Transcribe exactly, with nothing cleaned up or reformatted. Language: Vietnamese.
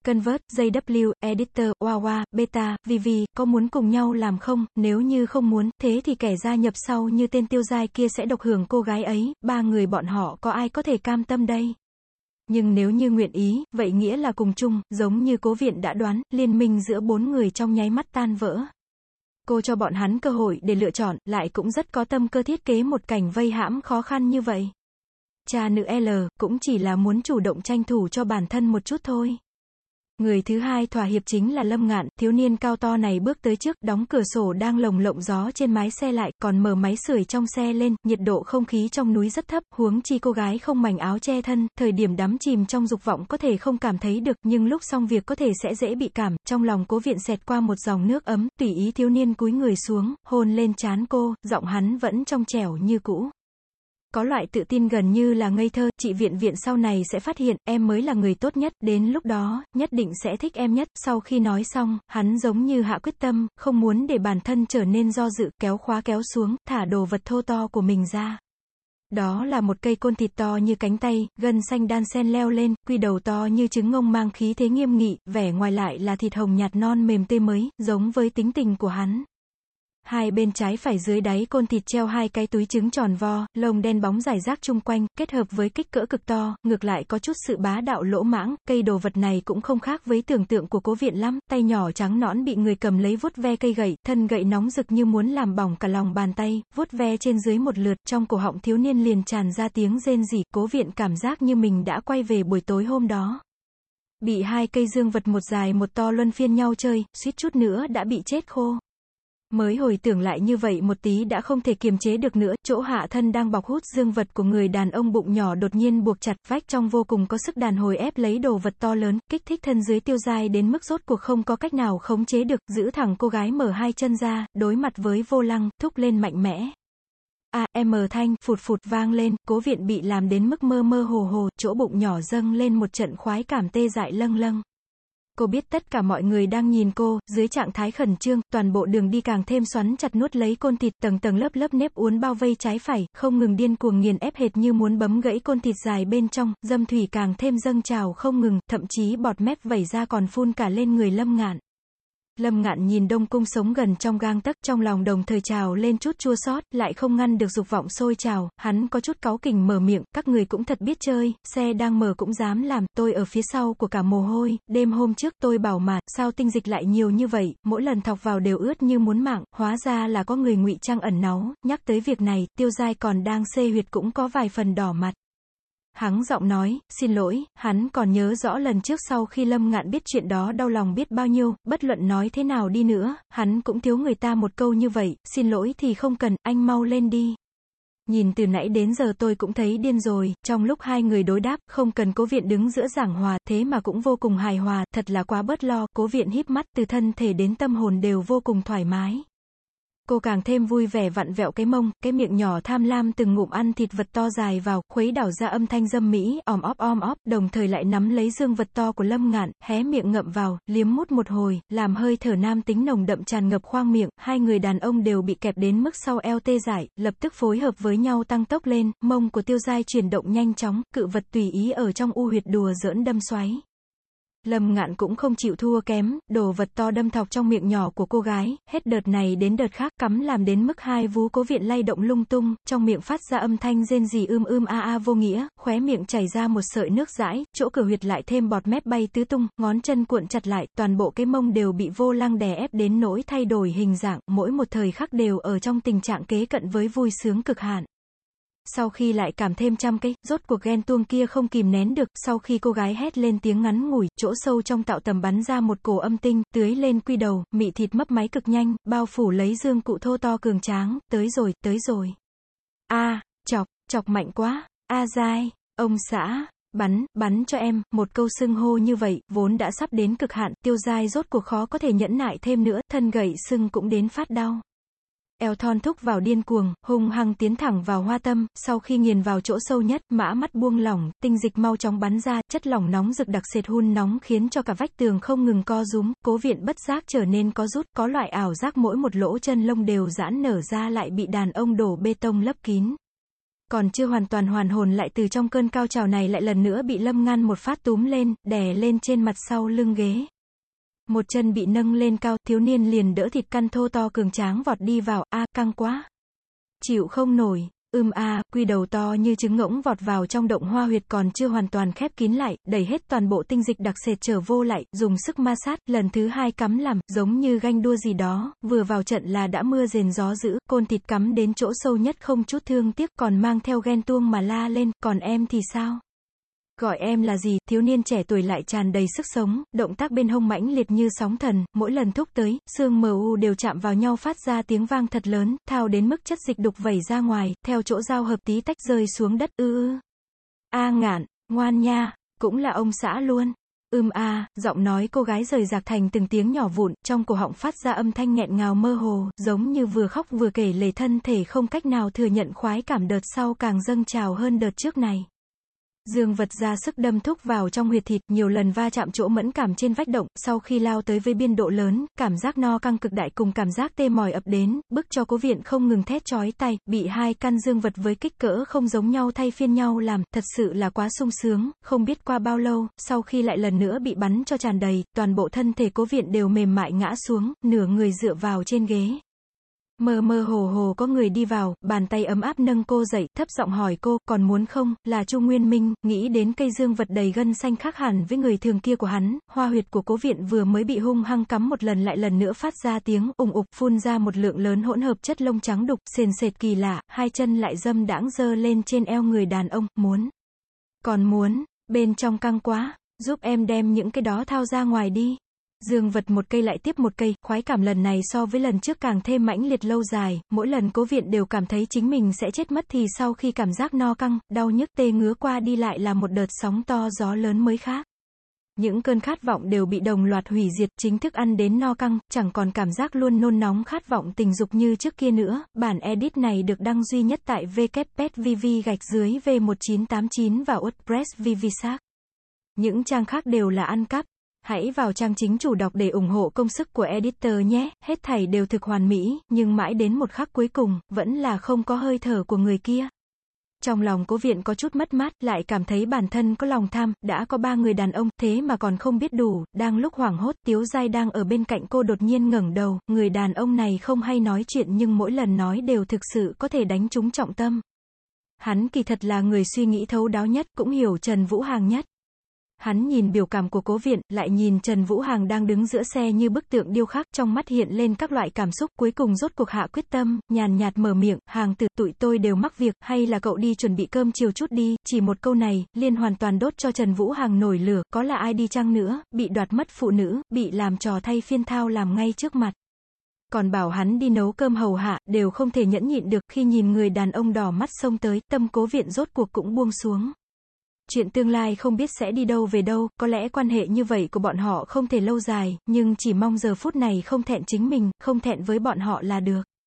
Convert, gi vê, Editor, Wawa, Beta, Vivi, có muốn cùng nhau làm không? Nếu như không muốn, thế thì kẻ gia nhập sau như tên Tiêu Giai kia sẽ độc hưởng cô gái ấy, ba người bọn họ có ai có thể cam tâm đây? Nhưng nếu như nguyện ý, vậy nghĩa là cùng chung, giống như Cố Viện đã đoán, liên minh giữa bốn người trong nháy mắt tan vỡ. Cô cho bọn hắn cơ hội để lựa chọn, lại cũng rất có tâm cơ thiết kế một cảnh vây hãm khó khăn như vậy. Cha nữ L, cũng chỉ là muốn chủ động tranh thủ cho bản thân một chút thôi. Người thứ hai thỏa hiệp chính là Lâm Ngạn, thiếu niên cao to này bước tới trước, đóng cửa sổ đang lồng lộng gió trên mái xe lại, còn mở máy sưởi trong xe lên, nhiệt độ không khí trong núi rất thấp, huống chi cô gái không mảnh áo che thân, thời điểm đắm chìm trong dục vọng có thể không cảm thấy được, nhưng lúc xong việc có thể sẽ dễ bị cảm, trong lòng Cố Viện xẹt qua một dòng nước ấm, tùy ý thiếu niên cúi người xuống, hôn lên trán cô, giọng hắn vẫn trong trẻo như cũ. Có loại tự tin gần như là ngây thơ, chị Viện Viện sau này sẽ phát hiện, em mới là người tốt nhất, đến lúc đó, nhất định sẽ thích em nhất. Sau khi nói xong, hắn giống như hạ quyết tâm, không muốn để bản thân trở nên do dự, kéo khóa kéo xuống, thả đồ vật thô to của mình ra. Đó là một cây côn thịt to như cánh tay, gân xanh đan xen leo lên, quy đầu to như trứng ngông mang khí thế nghiêm nghị, vẻ ngoài lại là thịt hồng nhạt non mềm tươi mới, giống với tính tình của hắn. Hai bên trái phải dưới đáy côn thịt treo hai cái túi trứng tròn vo, lông đen bóng rải rác chung quanh, kết hợp với kích cỡ cực to, ngược lại có chút sự bá đạo lỗ mãng, cây đồ vật này cũng không khác với tưởng tượng của Cố Viện lắm, tay nhỏ trắng nõn bị người cầm lấy vuốt ve cây gậy, thân gậy nóng rực như muốn làm bỏng cả lòng bàn tay, vuốt ve trên dưới một lượt, trong cổ họng thiếu niên liền tràn ra tiếng rên rỉ, Cố Viện cảm giác như mình đã quay về buổi tối hôm đó. Bị hai cây dương vật một dài một to luân phiên nhau chơi, suýt chút nữa đã bị chết khô. Mới hồi tưởng lại như vậy một tí đã không thể kiềm chế được nữa, chỗ hạ thân đang bọc hút dương vật của người đàn ông bụng nhỏ đột nhiên buộc chặt, vách trong vô cùng có sức đàn hồi ép lấy đồ vật to lớn, kích thích thân dưới Tiêu Giai đến mức rốt cuộc không có cách nào khống chế được, giữ thẳng cô gái mở hai chân ra, đối mặt với vô lăng, thúc lên mạnh mẽ. A, M thanh, phụt phụt vang lên, Cố Viện bị làm đến mức mơ mơ hồ hồ, chỗ bụng nhỏ dâng lên một trận khoái cảm tê dại lâng lâng. Cô biết tất cả mọi người đang nhìn cô, dưới trạng thái khẩn trương, toàn bộ đường đi càng thêm xoắn chặt nuốt lấy côn thịt, tầng tầng lớp lớp nếp uốn bao vây trái phải, không ngừng điên cuồng nghiền ép hệt như muốn bấm gãy côn thịt dài bên trong, dâm thủy càng thêm dâng trào không ngừng, thậm chí bọt mép vẩy ra còn phun cả lên người Lâm Ngạn. Lâm Ngạn nhìn Đông Cung sống gần trong gang tấc, trong lòng đồng thời trào lên chút chua xót, lại không ngăn được dục vọng sôi trào, hắn có chút cáu kỉnh mở miệng, các người cũng thật biết chơi, xe đang mở cũng dám làm, tôi ở phía sau của cả mồ hôi, đêm hôm trước tôi bảo mà, sao tinh dịch lại nhiều như vậy, mỗi lần thọc vào đều ướt như muốn mạng, hóa ra là có người ngụy trang ẩn náu, nhắc tới việc này, Tiêu Giai còn đang xê huyệt cũng có vài phần đỏ mặt. Hắn giọng nói, xin lỗi, hắn còn nhớ rõ lần trước sau khi Lâm Ngạn biết chuyện đó đau lòng biết bao nhiêu, bất luận nói thế nào đi nữa, hắn cũng thiếu người ta một câu như vậy, xin lỗi thì không cần, anh mau lên đi. Nhìn từ nãy đến giờ tôi cũng thấy điên rồi, trong lúc hai người đối đáp, không cần Cố Viện đứng giữa giảng hòa, thế mà cũng vô cùng hài hòa, thật là quá bớt lo, Cố Viện híp mắt, từ thân thể đến tâm hồn đều vô cùng thoải mái. Cô càng thêm vui vẻ vặn vẹo cái mông, cái miệng nhỏ tham lam từng ngụm ăn thịt vật to dài vào, khuấy đảo ra âm thanh dâm mỹ, òm óp om óp, đồng thời lại nắm lấy dương vật to của Lâm Ngạn, hé miệng ngậm vào, liếm mút một hồi, làm hơi thở nam tính nồng đậm tràn ngập khoang miệng, hai người đàn ông đều bị kẹp đến mức sau eo tê dại, lập tức phối hợp với nhau tăng tốc lên, mông của Tiêu Giai chuyển động nhanh chóng, cự vật tùy ý ở trong u huyệt đùa giỡn đâm xoáy. Lâm Ngạn cũng không chịu thua kém, đồ vật to đâm thọc trong miệng nhỏ của cô gái, hết đợt này đến đợt khác, cắm làm đến mức hai vú Cố Viện lay động lung tung, trong miệng phát ra âm thanh rên rỉ ưm ưm a a vô nghĩa, khóe miệng chảy ra một sợi nước dãi, chỗ cửa huyệt lại thêm bọt mép bay tứ tung, ngón chân cuộn chặt lại, toàn bộ cái mông đều bị vô lăng đè ép đến nỗi thay đổi hình dạng, mỗi một thời khắc đều ở trong tình trạng kế cận với vui sướng cực hạn. Sau khi lại cảm thêm trăm cái, rốt cuộc ghen tuông kia không kìm nén được, sau khi cô gái hét lên tiếng ngắn ngủi, chỗ sâu trong tạo tầm bắn ra một cổ âm tinh, tưới lên quy đầu, mị thịt mấp máy cực nhanh, bao phủ lấy dương cụ thô to cường tráng, tới rồi, tới rồi. A, à, chọc, chọc mạnh quá, a Giai, ông xã, bắn, bắn cho em, một câu xưng hô như vậy, vốn đã sắp đến cực hạn, Tiêu Giai rốt cuộc khó có thể nhẫn nại thêm nữa, thân gậy sưng cũng đến phát đau. Eo thon thúc vào điên cuồng, hung hăng tiến thẳng vào hoa tâm, sau khi nghiền vào chỗ sâu nhất, mã mắt buông lỏng, tinh dịch mau chóng bắn ra, chất lỏng nóng rực đặc sệt hun nóng khiến cho cả vách tường không ngừng co rúm, Cố Viện bất giác trở nên có rút, có loại ảo giác mỗi một lỗ chân lông đều giãn nở ra lại bị đàn ông đổ bê tông lấp kín. còn chưa hoàn toàn hoàn hồn lại từ trong cơn cao trào này lại lần nữa bị Lâm Ngăn một phát túm lên, đè lên trên mặt sau lưng ghế. Một chân bị nâng lên cao, thiếu niên liền đỡ thịt căn thô to cường tráng vọt đi vào, a, căng quá. Chịu không nổi. Ưm a, quy đầu to như trứng ngỗng vọt vào trong động hoa huyệt còn chưa hoàn toàn khép kín lại, đẩy hết toàn bộ tinh dịch đặc sệt trở vô lại, dùng sức ma sát, lần thứ hai cắm làm, giống như ganh đua gì đó, vừa vào trận là đã mưa rền gió dữ, côn thịt cắm đến chỗ sâu nhất không chút thương tiếc, còn mang theo ghen tuông mà la lên, còn em thì sao? Gọi em là gì? Thiếu niên trẻ tuổi lại tràn đầy sức sống, động tác bên hông mãnh liệt như sóng thần, mỗi lần thúc tới, xương mờ u đều chạm vào nhau phát ra tiếng vang thật lớn, thao đến mức chất dịch đục vẩy ra ngoài, theo chỗ giao hợp tí tách rơi xuống đất, ư ư. A Ngạn, ngoan nha, cũng là ông xã luôn. Ưm a, giọng nói cô gái rời rạc thành từng tiếng nhỏ vụn, trong cổ họng phát ra âm thanh nghẹn ngào mơ hồ, giống như vừa khóc vừa kể lể, thân thể không cách nào thừa nhận khoái cảm đợt sau càng dâng trào hơn đợt trước này. Dương vật ra sức đâm thúc vào trong huyệt thịt, nhiều lần va chạm chỗ mẫn cảm trên vách động, sau khi lao tới với biên độ lớn, cảm giác no căng cực đại cùng cảm giác tê mỏi ập đến, bức cho Cố Viện không ngừng thét chói tai, bị hai căn dương vật với kích cỡ không giống nhau thay phiên nhau làm, thật sự là quá sung sướng, không biết qua bao lâu, sau khi lại lần nữa bị bắn cho tràn đầy, toàn bộ thân thể Cố Viện đều mềm mại ngã xuống, nửa người dựa vào trên ghế. Mơ mơ hồ hồ có người đi vào, bàn tay ấm áp nâng cô dậy, thấp giọng hỏi cô, còn muốn không, là Chu Nguyên Minh, nghĩ đến cây dương vật đầy gân xanh khác hẳn với người thường kia của hắn, hoa huyệt của Cố Viện vừa mới bị hung hăng cắm một lần lại lần nữa phát ra tiếng ùng ục, phun ra một lượng lớn hỗn hợp chất lông trắng đục, sền sệt kỳ lạ, hai chân lại dâm đãng giơ lên trên eo người đàn ông, muốn, còn muốn, bên trong căng quá, giúp em đem những cái đó thao ra ngoài đi. Dương vật một cây lại tiếp một cây, khoái cảm lần này so với lần trước càng thêm mãnh liệt lâu dài, mỗi lần Cố Viện đều cảm thấy chính mình sẽ chết mất thì sau khi cảm giác no căng, đau nhức tê ngứa qua đi lại là một đợt sóng to gió lớn mới khác. Những cơn khát vọng đều bị đồng loạt hủy diệt, chính thức ăn đến no căng, chẳng còn cảm giác luôn nôn nóng khát vọng tình dục như trước kia nữa. Bản edit này được đăng duy nhất tại w w w chấm v v gạch dưới v một chín tám chín và WordPress vvsac. Những trang khác đều là ăn cắp. Hãy vào trang chính chủ đọc để ủng hộ công sức của editor nhé, hết thảy đều thực hoàn mỹ, nhưng mãi đến một khắc cuối cùng, vẫn là không có hơi thở của người kia. Trong lòng Cố Viện có chút mất mát, lại cảm thấy bản thân có lòng tham, đã có ba người đàn ông, thế mà còn không biết đủ, đang lúc hoảng hốt, Tiếu Giai đang ở bên cạnh cô đột nhiên ngẩng đầu, người đàn ông này không hay nói chuyện nhưng mỗi lần nói đều thực sự có thể đánh trúng trọng tâm. Hắn kỳ thật là người suy nghĩ thấu đáo nhất, cũng hiểu Trần Vũ Hàng nhất. Hắn nhìn biểu cảm của Cố Viện, lại nhìn Trần Vũ Hàng đang đứng giữa xe như bức tượng điêu khắc, trong mắt hiện lên các loại cảm xúc, cuối cùng rốt cuộc hạ quyết tâm, nhàn nhạt mở miệng, Hàng tử, tụi tôi đều mắc việc, hay là cậu đi chuẩn bị cơm chiều chút đi, chỉ một câu này, liền hoàn toàn đốt cho Trần Vũ Hàng nổi lửa, có là ai đi chăng nữa, bị đoạt mất phụ nữ, bị làm trò thay phiên thao làm ngay trước mặt. Còn bảo hắn đi nấu cơm hầu hạ, đều không thể nhẫn nhịn được, khi nhìn người đàn ông đỏ mắt xông tới, tâm Cố Viện rốt cuộc cũng buông xuống. Chuyện tương lai không biết sẽ đi đâu về đâu, có lẽ quan hệ như vậy của bọn họ không thể lâu dài, nhưng chỉ mong giờ phút này không thẹn chính mình, không thẹn với bọn họ là được.